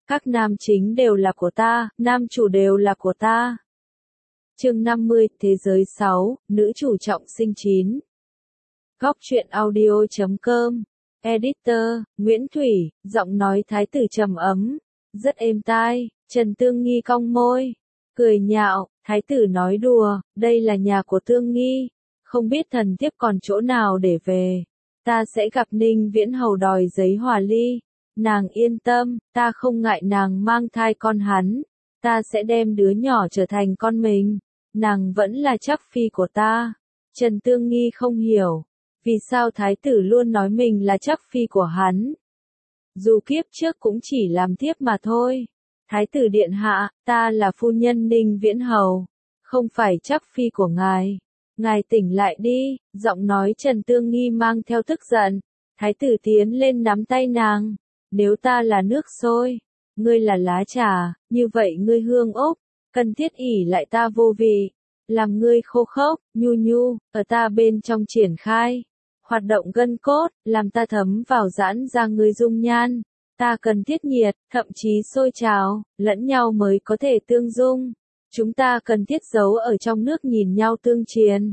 Các nam chính đều là của ta, nam chủ đều là của ta. Chương 50, Thế giới 6, nữ chủ trọng sinh 9. Góc truyện audio.com. Editor, Nguyễn Thủy, giọng nói thái tử trầm ấm, rất êm tai. Trần Tương Nghi cong môi, cười nhạo, thái tử nói đùa, đây là nhà của Tương Nghi, không biết thần thiếp còn chỗ nào để về. Ta sẽ gặp Ninh Viễn Hầu đòi giấy hòa ly. Nàng yên tâm, ta không ngại nàng mang thai con hắn, ta sẽ đem đứa nhỏ trở thành con mình, nàng vẫn là chắc phi của ta. Trần Tương Nghi không hiểu, vì sao thái tử luôn nói mình là chắc phi của hắn. Dù kiếp trước cũng chỉ làm thiếp mà thôi. Thái tử điện hạ, ta là phu nhân Ninh Viễn Hầu, không phải chắc phi của ngài. Ngài tỉnh lại đi, giọng nói Trần Tương Nghi mang theo tức giận. Thái tử tiến lên nắm tay nàng. Nếu ta là nước sôi, ngươi là lá trà, như vậy ngươi hương ốc, cần thiết ỉ lại ta vô vị, làm ngươi khô khốc, nhu nhu, ở ta bên trong triển khai, hoạt động gân cốt, làm ta thấm vào giãn ra ngươi dung nhan, ta cần thiết nhiệt, thậm chí sôi trào, lẫn nhau mới có thể tương dung, chúng ta cần thiết giấu ở trong nước nhìn nhau tương triền.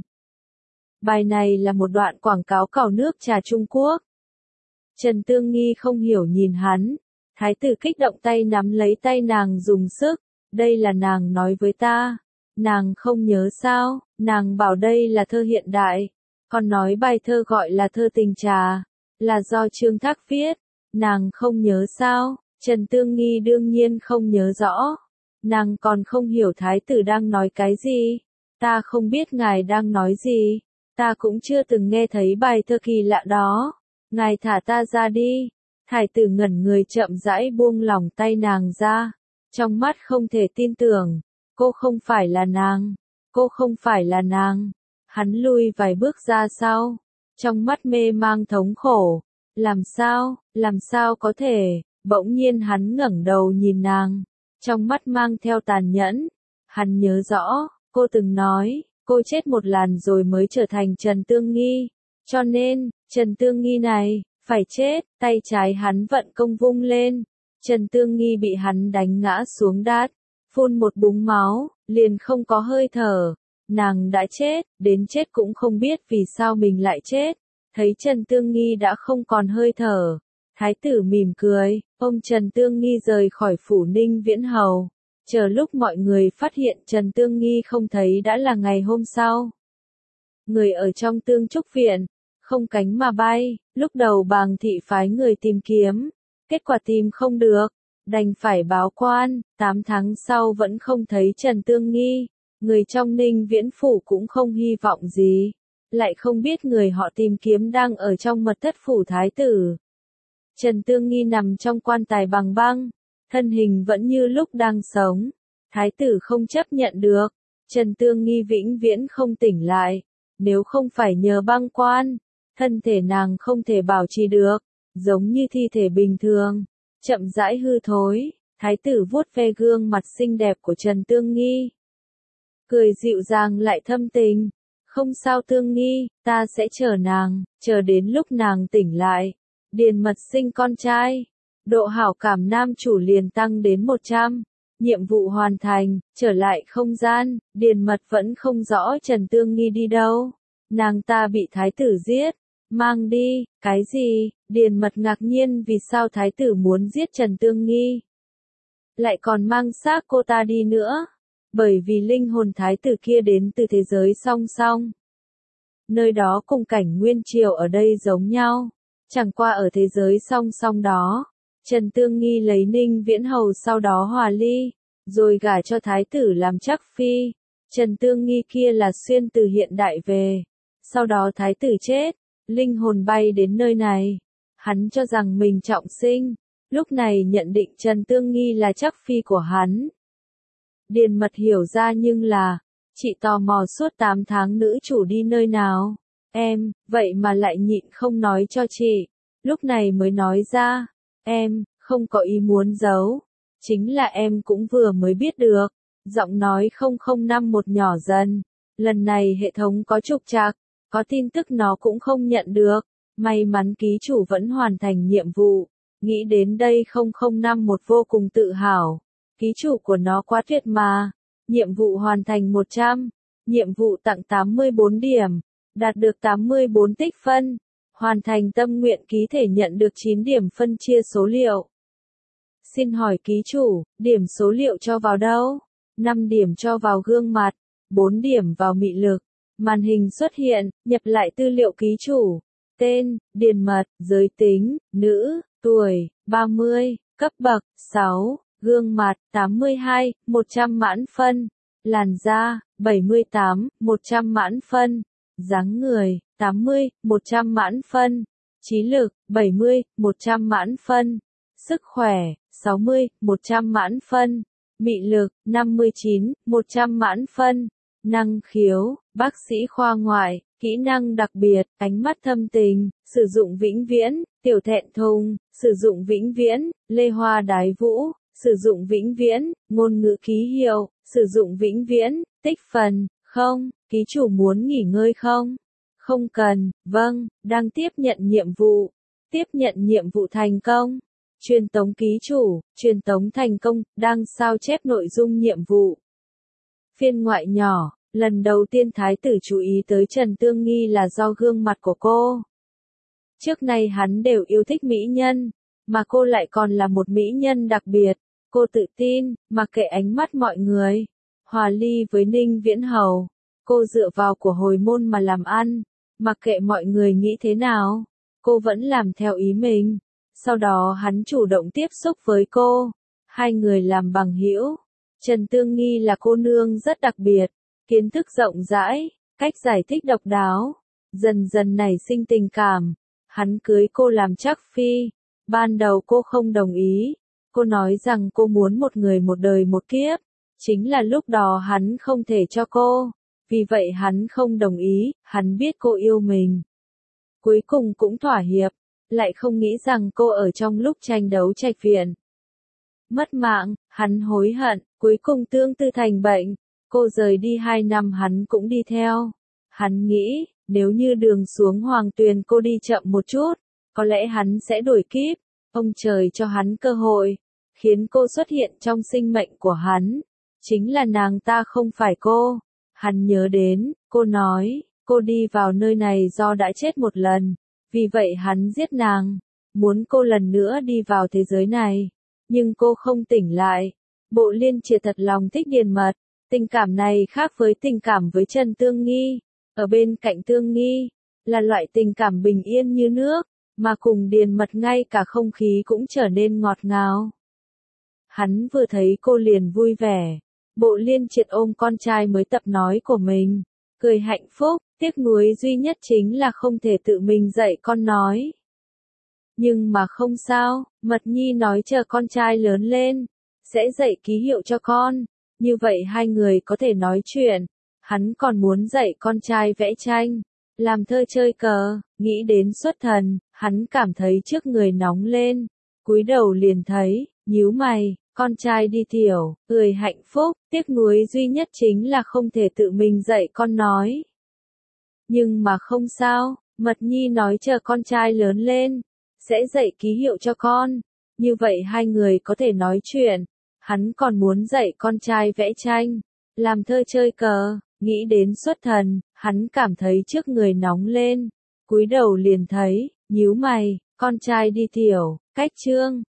Bài này là một đoạn quảng cáo cào nước trà Trung Quốc. Trần Tương Nghi không hiểu nhìn hắn, thái tử kích động tay nắm lấy tay nàng dùng sức, đây là nàng nói với ta, nàng không nhớ sao, nàng bảo đây là thơ hiện đại, còn nói bài thơ gọi là thơ tình trà, là do Trương Thác viết, nàng không nhớ sao, Trần Tương Nghi đương nhiên không nhớ rõ, nàng còn không hiểu thái tử đang nói cái gì, ta không biết ngài đang nói gì, ta cũng chưa từng nghe thấy bài thơ kỳ lạ đó. Ngài thả ta ra đi. Thái tử ngẩn người chậm rãi buông lỏng tay nàng ra. Trong mắt không thể tin tưởng. Cô không phải là nàng. Cô không phải là nàng. Hắn lui vài bước ra sau. Trong mắt mê mang thống khổ. Làm sao có thể. Bỗng nhiên hắn ngẩng đầu nhìn nàng. Trong mắt mang theo tàn nhẫn. Hắn nhớ rõ, cô từng nói, cô chết một lần rồi mới trở thành Trần Tương Nghi. Cho nên, Trần Tương Nghi này, phải chết, tay trái hắn vận công vung lên. Trần Tương Nghi bị hắn đánh ngã xuống đát, phun một búng máu, liền không có hơi thở. Nàng đã chết, đến chết cũng không biết vì sao mình lại chết. Thấy Trần Tương Nghi đã không còn hơi thở. Thái tử mỉm cười, ôm Trần Tương Nghi rời khỏi phủ Ninh Viễn Hầu. Chờ lúc mọi người phát hiện Trần Tương Nghi không thấy đã là ngày hôm sau. Người ở trong Tương Trúc Viện, không cánh mà bay, lúc đầu Bàng thị phái người tìm kiếm, kết quả tìm không được, đành phải báo quan, 8 tháng sau vẫn không thấy Trần Tương Nghi, người trong Ninh Viễn Phủ cũng không hy vọng gì, lại không biết người họ tìm kiếm đang ở trong mật thất phủ thái tử. Trần Tương Nghi nằm trong quan tài bằng băng, thân hình vẫn như lúc đang sống, thái tử không chấp nhận được, Trần Tương Nghi vĩnh viễn không tỉnh lại, nếu không phải nhờ băng quan. Thân thể nàng không thể bảo trì được, giống như thi thể bình thường, chậm rãi hư thối, thái tử vuốt ve gương mặt xinh đẹp của Trần Tương Nghi. Cười dịu dàng lại thâm tình, không sao Tương Nghi, ta sẽ chờ nàng, chờ đến lúc nàng tỉnh lại, điền mật sinh con trai, độ hảo cảm nam chủ liền tăng đến 100, nhiệm vụ hoàn thành, trở lại không gian, điền mật vẫn không rõ Trần Tương Nghi đi đâu, nàng ta bị thái tử giết. Mang đi, cái gì? Điền mật ngạc nhiên vì sao thái tử muốn giết Trần Tương Nghi. Lại còn mang xác cô ta đi nữa. Bởi vì linh hồn thái tử kia đến từ thế giới song song. Nơi đó cùng cảnh nguyên triều ở đây giống nhau. Chẳng qua ở thế giới song song đó. Trần Tương Nghi lấy Ninh Viễn Hầu sau đó hòa ly. Rồi gả cho thái tử làm chắc phi. Trần Tương Nghi kia là xuyên từ hiện đại về. Sau đó thái tử chết. Linh hồn bay đến nơi này. Hắn cho rằng mình trọng sinh. Lúc này nhận định Trần Tương Nghi là chắc phi của hắn. Điền mật hiểu ra nhưng là, chị tò mò suốt 8 tháng nữ chủ đi nơi nào. Em, vậy mà lại nhịn không nói cho chị. Lúc này mới nói ra. Em, không có ý muốn giấu. Chính là em cũng vừa mới biết được. Giọng nói 005 nhỏ dần. Lần này hệ thống có trục trặc. Có tin tức nó cũng không nhận được, may mắn ký chủ vẫn hoàn thành nhiệm vụ, Nghĩ đến đây 0051 vô cùng tự hào. Ký chủ của nó quá tuyệt mà. Nhiệm vụ hoàn thành 100. Nhiệm vụ tặng 84 điểm. Đạt được 84 tích phân. Hoàn thành tâm nguyện ký thể nhận được 9 điểm phân chia số liệu. Xin hỏi ký chủ, điểm số liệu cho vào đâu? 5 điểm cho vào gương mặt, 4 điểm vào mị lực. Màn hình xuất hiện, nhập lại tư liệu ký chủ. Tên, điền mật, giới tính, nữ, tuổi, 30, cấp bậc, 6, gương mặt, 82, 100 mãn phân. Làn da, 78, 100 mãn phân. Dáng người, 80, 100 mãn phân. Trí lực, 70, 100 mãn phân. Sức khỏe, 60, 100 mãn phân. Mị lực, 59, 100 mãn phân. Năng khiếu, bác sĩ khoa ngoại, kỹ năng đặc biệt, ánh mắt thâm tình, sử dụng vĩnh viễn, tiểu thẹn thùng, sử dụng vĩnh viễn, lê hoa đái vũ, sử dụng vĩnh viễn, ngôn ngữ ký hiệu, sử dụng vĩnh viễn, tích phần, không, ký chủ muốn nghỉ ngơi không? Không cần, vâng, đang tiếp nhận nhiệm vụ. Tiếp nhận nhiệm vụ thành công. Truyền tống ký chủ, truyền tống thành công, đang sao chép nội dung nhiệm vụ. Phiên ngoại nhỏ, lần đầu tiên thái tử chú ý tới Trần Tương Nghi là do gương mặt của cô. Trước nay hắn đều yêu thích mỹ nhân, mà cô lại còn là một mỹ nhân đặc biệt. Cô tự tin, mặc kệ ánh mắt mọi người. Hòa ly với Ninh Viễn Hầu. Cô dựa vào của hồi môn mà làm ăn, mặc kệ mọi người nghĩ thế nào, cô vẫn làm theo ý mình. Sau đó hắn chủ động tiếp xúc với cô, hai người làm bằng hữu. Trần Tương Nghi là cô nương rất đặc biệt, kiến thức rộng rãi, cách giải thích độc đáo, dần dần nảy sinh tình cảm. Hắn cưới cô làm trắc phi. Ban đầu cô không đồng ý, cô nói rằng cô muốn một người một đời một kiếp. Chính là lúc đó hắn không thể cho cô. Vì vậy hắn không đồng ý, hắn biết cô yêu mình. Cuối cùng cũng thỏa hiệp, lại không nghĩ rằng cô ở trong lúc tranh đấu trạch viện. Mất mạng, hắn hối hận, cuối cùng tương tư thành bệnh. Cô rời đi 2 năm hắn cũng đi theo. Hắn nghĩ, nếu như đường xuống hoàng tuyền cô đi chậm một chút, có lẽ hắn sẽ đổi kíp. Ông trời cho hắn cơ hội, khiến cô xuất hiện trong sinh mệnh của hắn. Chính là nàng ta không phải cô. Hắn nhớ đến, cô nói, cô đi vào nơi này do đã chết một lần, vì vậy hắn giết nàng, muốn cô lần nữa đi vào thế giới này, nhưng cô không tỉnh lại. Bộ Liên Triệt thật lòng thích Điền Mật, tình cảm này khác với tình cảm với Trần Tương Nghi, ở bên cạnh Tương Nghi, là loại tình cảm bình yên như nước, mà cùng Điền Mật ngay cả không khí cũng trở nên ngọt ngào. Hắn vừa thấy cô liền vui vẻ. Bộ Liên Triệt ôm con trai mới tập nói của mình, cười hạnh phúc, tiếc nuối duy nhất chính là không thể tự mình dạy con nói. Nhưng mà không sao, Mật Nhi nói chờ con trai lớn lên, sẽ dạy ký hiệu cho con, như vậy hai người có thể nói chuyện. Hắn còn muốn dạy con trai vẽ tranh, làm thơ chơi cờ, nghĩ đến xuất thần, hắn cảm thấy trước người nóng lên, cúi đầu liền thấy, nhíu mày. Con trai đi tiểu, cười hạnh phúc, tiếc nuối duy nhất chính là không thể tự mình dạy con nói. Nhưng mà không sao, Mật Nhi nói chờ con trai lớn lên, sẽ dạy ký hiệu cho con, như vậy hai người có thể nói chuyện. Hắn còn muốn dạy con trai vẽ tranh, làm thơ chơi cờ, nghĩ đến xuất thần, hắn cảm thấy trước người nóng lên, cúi đầu liền thấy, nhíu mày, con trai đi tiểu, cách chương.